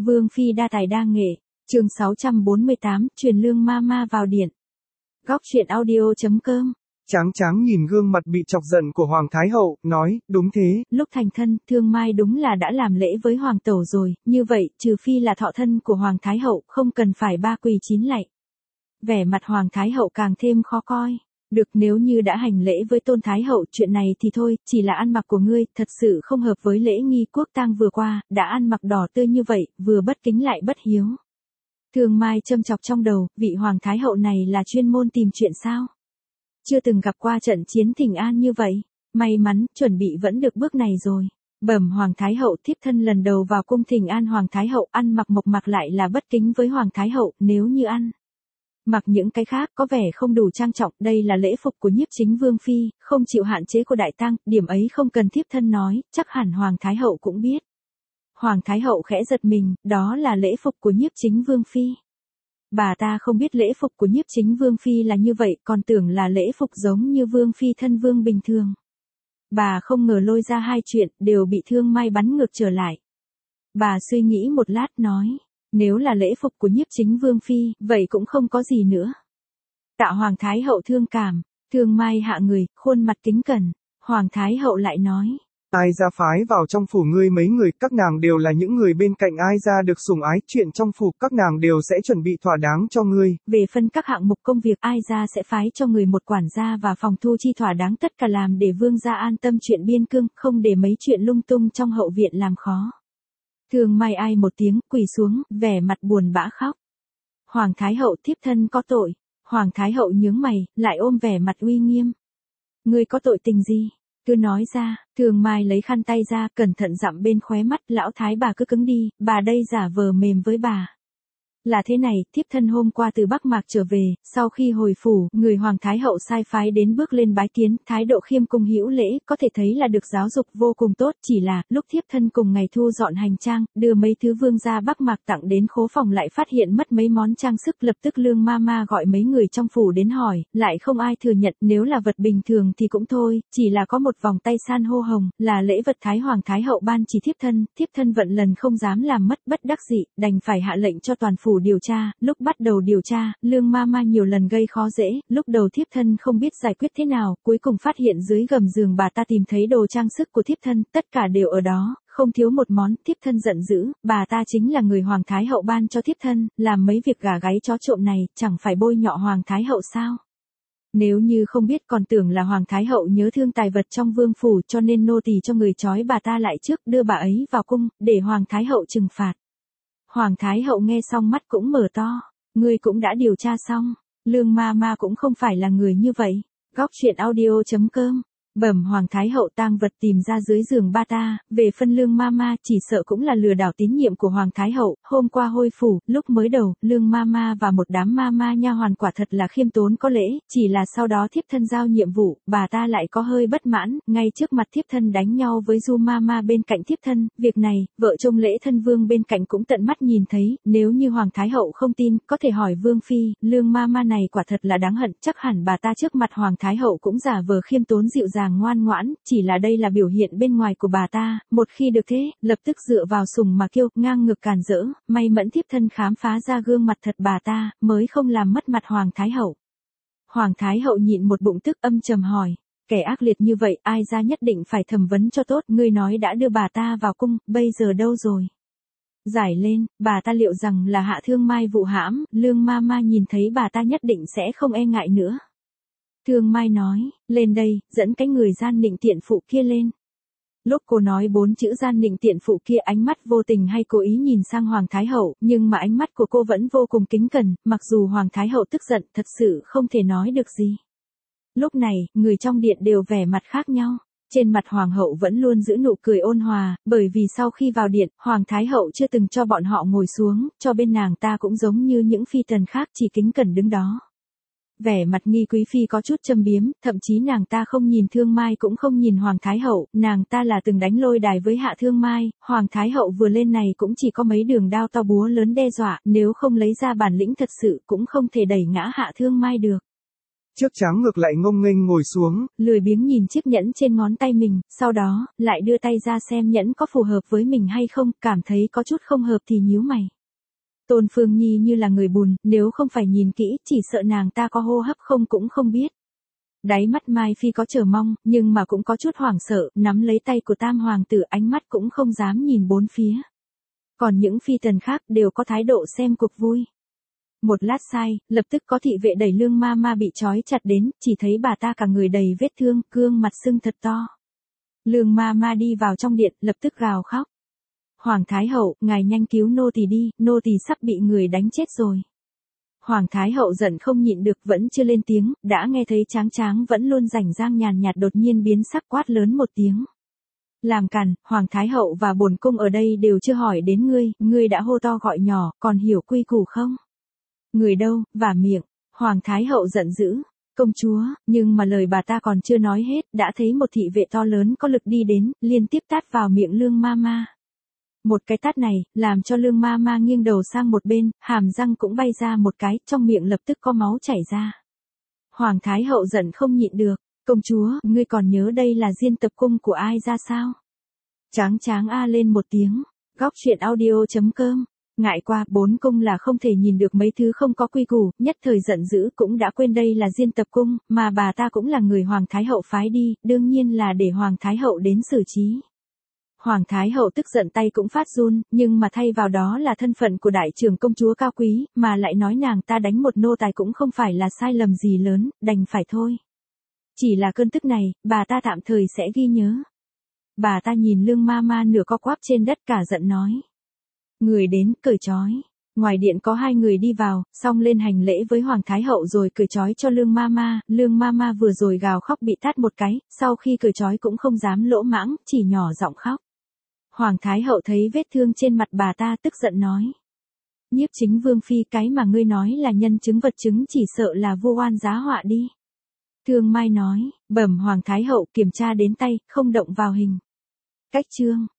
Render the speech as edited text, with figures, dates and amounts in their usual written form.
Vương phi đa tài đa nghệ, chương 648, truyền lương mama vào điện. Góc truyện audio.com. Tráng Tráng nhìn gương mặt bị chọc giận của Hoàng Thái Hậu, nói, đúng thế. Lúc thành thân, Thương Mai đúng là đã làm lễ với Hoàng Tẩu rồi, như vậy, trừ phi là thọ thân của Hoàng Thái Hậu, không cần phải ba quỳ chín lạy. Vẻ mặt Hoàng Thái Hậu càng thêm khó coi. Được, nếu như đã hành lễ với Tôn Thái Hậu, chuyện này thì thôi, chỉ là ăn mặc của ngươi, thật sự không hợp với lễ nghi quốc tang vừa qua, đã ăn mặc đỏ tươi như vậy, vừa bất kính lại bất hiếu. Thương Mai châm chọc trong đầu, vị Hoàng Thái Hậu này là chuyên môn tìm chuyện sao? Chưa từng gặp qua trận chiến thỉnh an như vậy, may mắn, chuẩn bị vẫn được bước này rồi. Bẩm Hoàng Thái Hậu, thiếp thân lần đầu vào cung thỉnh an Hoàng Thái Hậu, ăn mặc mộc mạc lại là bất kính với Hoàng Thái Hậu, nếu như ăn mặc những cái khác có vẻ không đủ trang trọng, đây là lễ phục của nhiếp chính vương phi, không chịu hạn chế của đại tang, điểm ấy không cần thiếp thân nói, chắc hẳn Hoàng Thái Hậu cũng biết. Hoàng Thái Hậu khẽ giật mình, đó là lễ phục của nhiếp chính vương phi. Bà ta không biết lễ phục của nhiếp chính vương phi là như vậy, còn tưởng là lễ phục giống như vương phi thân vương bình thường. Bà không ngờ lôi ra hai chuyện, đều bị Thương Mai bắn ngược trở lại. Bà suy nghĩ một lát nói, nếu là lễ phục của nhiếp chính vương phi, vậy cũng không có gì nữa. Tạ Hoàng Thái Hậu thương cảm, Thương Mai hạ người, khuôn mặt kính cẩn. Hoàng Thái Hậu lại nói, Ai ra phái vào trong phủ ngươi mấy người, các nàng đều là những người bên cạnh ai ra được sủng ái, chuyện trong phủ các nàng đều sẽ chuẩn bị thỏa đáng cho ngươi. Về phân các hạng mục công việc ai ra sẽ phái cho người một quản gia và phòng thu chi thỏa đáng, tất cả làm để vương gia an tâm chuyện biên cương, không để mấy chuyện lung tung trong hậu viện làm khó. Thương Mai ai một tiếng, quỳ xuống, vẻ mặt buồn bã khóc. Hoàng Thái Hậu, thiếp thân có tội. Hoàng Thái Hậu nhướng mày, lại ôm vẻ mặt uy nghiêm. Ngươi có tội tình gì? Cứ nói ra. Thương Mai lấy khăn tay ra, cẩn thận dặm bên khóe mắt, lão thái bà cứ cứng đi, bà đây giả vờ mềm với bà. Là thế này, thiếp thân hôm qua từ Bắc Mạc trở về, sau khi hồi phủ, người Hoàng Thái Hậu sai phái đến bước lên bái kiến, thái độ khiêm cung hữu lễ, có thể thấy là được giáo dục vô cùng tốt, chỉ là, lúc thiếp thân cùng ngày thu dọn hành trang, đưa mấy thứ vương gia Bắc Mạc tặng đến khố phòng lại phát hiện mất mấy món trang sức, lập tức lương mama gọi mấy người trong phủ đến hỏi, lại không ai thừa nhận, nếu là vật bình thường thì cũng thôi, chỉ là có một vòng tay san hô hồng, là lễ vật Thái Hoàng Thái Hậu ban chỉ thiếp thân vận lần không dám làm mất, bất đắc dĩ, đành phải hạ lệnh cho toàn phủ điều tra. Lúc bắt đầu điều tra, lương mama nhiều lần gây khó dễ, lúc đầu thiếp thân không biết giải quyết thế nào, cuối cùng phát hiện dưới gầm giường bà ta tìm thấy đồ trang sức của thiếp thân, tất cả đều ở đó, không thiếu một món. Thiếp thân giận dữ, bà ta chính là người Hoàng Thái Hậu ban cho thiếp thân, làm mấy việc gà gáy chó trộm này, chẳng phải bôi nhọ Hoàng Thái Hậu sao? Nếu như không biết còn tưởng là Hoàng Thái Hậu nhớ thương tài vật trong vương phủ, cho nên nô tỳ cho người trói bà ta lại trước, đưa bà ấy vào cung, để Hoàng Thái Hậu trừng phạt. Hoàng Thái Hậu nghe xong mắt cũng mở to, ngươi cũng đã điều tra xong, lương mama cũng không phải là người như vậy. Góc truyện audio.com. Bẩm Hoàng Thái Hậu, tang vật tìm ra dưới giường ba ta, về phân lương mama chỉ sợ cũng là lừa đảo tín nhiệm của Hoàng Thái Hậu, hôm qua hôi phủ, lúc mới đầu, lương mama và một đám mama nha hoàn quả thật là khiêm tốn có lễ, chỉ là sau đó thiếp thân giao nhiệm vụ, bà ta lại có hơi bất mãn, ngay trước mặt thiếp thân đánh nhau với du mama bên cạnh thiếp thân, việc này, vợ chồng lễ thân vương bên cạnh cũng tận mắt nhìn thấy, nếu như Hoàng Thái Hậu không tin, có thể hỏi vương phi, lương mama này quả thật là đáng hận, chắc hẳn bà ta trước mặt Hoàng Thái Hậu cũng giả vờ khiêm tốn dịu dàng ngoan ngoãn, chỉ là đây là biểu hiện bên ngoài của bà ta, một khi được thế, lập tức dựa vào sùng mà kiêu, ngang ngược càn rỡ, may mẫn thiếp thân khám phá ra gương mặt thật bà ta, mới không làm mất mặt Hoàng Thái Hậu. Hoàng Thái Hậu nhịn một bụng tức, âm trầm hỏi, kẻ ác liệt như vậy, ai ra nhất định phải thẩm vấn cho tốt, ngươi nói đã đưa bà ta vào cung, bây giờ đâu rồi? Giải lên, bà ta liệu rằng là Hạ Thương Mai vụ hãm, lương mama nhìn thấy bà ta nhất định sẽ không e ngại nữa. Thương Mai nói, lên đây, dẫn cái người gian nịnh tiện phụ kia lên. Lúc cô nói 4 chữ gian nịnh tiện phụ kia, ánh mắt vô tình hay cố ý nhìn sang Hoàng Thái Hậu, nhưng mà ánh mắt của cô vẫn vô cùng kính cẩn, mặc dù Hoàng Thái Hậu tức giận, thật sự không thể nói được gì. Lúc này, người trong điện đều vẻ mặt khác nhau. Trên mặt Hoàng hậu vẫn luôn giữ nụ cười ôn hòa, bởi vì sau khi vào điện, Hoàng Thái Hậu chưa từng cho bọn họ ngồi xuống, cho bên nàng ta cũng giống như những phi tần khác chỉ kính cẩn đứng đó. Vẻ mặt Nghi quý phi có chút châm biếm, thậm chí nàng ta không nhìn Thương Mai cũng không nhìn Hoàng Thái Hậu, nàng ta là từng đánh lôi đài với Hạ Thương Mai, Hoàng Thái Hậu vừa lên này cũng chỉ có mấy đường đao to búa lớn đe dọa, nếu không lấy ra bản lĩnh thật sự cũng không thể đẩy ngã Hạ Thương Mai được. Trước tráng ngược lại ngông nghênh ngồi xuống, lười biếng nhìn chiếc nhẫn trên ngón tay mình, sau đó, lại đưa tay ra xem nhẫn có phù hợp với mình hay không, cảm thấy có chút không hợp thì nhíu mày. Tôn Phương Nhi như là người bùn, nếu không phải nhìn kỹ, chỉ sợ nàng ta có hô hấp không cũng không biết. Đáy mắt Mai Phi có chờ mong, nhưng mà cũng có chút hoảng sợ, nắm lấy tay của Tam Hoàng tử, ánh mắt cũng không dám nhìn bốn phía. Còn những phi tần khác đều có thái độ xem cuộc vui. Một lát sai, lập tức có thị vệ đẩy Lương ma ma bị trói chặt đến, chỉ thấy bà ta cả người đầy vết thương, gương mặt sưng thật to. Lương ma ma đi vào trong điện, lập tức gào khóc. Hoàng Thái Hậu, ngài nhanh cứu nô tỳ đi, nô tỳ sắp bị người đánh chết rồi. Hoàng Thái Hậu giận không nhịn được, vẫn chưa lên tiếng, đã nghe thấy Tráng Tráng vẫn luôn rảnh rang nhàn nhạt đột nhiên biến sắc, quát lớn một tiếng. Làm càn, Hoàng Thái Hậu và bổn cung ở đây đều chưa hỏi đến ngươi đã hô to gọi nhỏ, còn hiểu quy củ không? Người đâu, vả miệng. Hoàng Thái Hậu giận dữ. Công chúa, nhưng mà lời bà ta còn chưa nói hết, đã thấy một thị vệ to lớn có lực đi đến, liên tiếp tát vào miệng Lương ma ma. Một cái tát này, làm cho Lương ma ma nghiêng đầu sang một bên, hàm răng cũng bay ra một cái, trong miệng lập tức có máu chảy ra. Hoàng Thái Hậu giận không nhịn được. Công chúa, ngươi còn nhớ đây là Diên Tập Cung của ai ra sao? Tráng Tráng a lên một tiếng. Góc truyện audio.com. Ngại qua, bốn cung là không thể nhìn được mấy thứ không có quy củ, nhất thời giận dữ cũng đã quên đây là Diên Tập Cung, mà bà ta cũng là người Hoàng Thái Hậu phái đi, đương nhiên là để Hoàng Thái Hậu đến xử trí. Hoàng Thái Hậu tức giận tay cũng phát run, nhưng mà thay vào đó là thân phận của đại trưởng công chúa cao quý, mà lại nói nàng ta đánh một nô tài cũng không phải là sai lầm gì lớn, đành phải thôi. Chỉ là cơn tức này, bà ta tạm thời sẽ ghi nhớ. Bà ta nhìn Lương ma ma nửa co quắp trên đất cả giận nói. Người đến, cởi trói. Ngoài điện có hai người đi vào, xong lên hành lễ với Hoàng Thái Hậu rồi cởi trói cho Lương ma ma vừa rồi gào khóc bị tát một cái, sau khi cởi trói cũng không dám lỗ mãng, chỉ nhỏ giọng khóc. Hoàng Thái Hậu thấy vết thương trên mặt bà ta tức giận nói. Nhiếp Chính Vương phi, cái mà ngươi nói là nhân chứng vật chứng chỉ sợ là vu oan giá họa đi. Thương Mai nói, bẩm Hoàng Thái Hậu, kiểm tra đến tay, không động vào hình. Cách chương.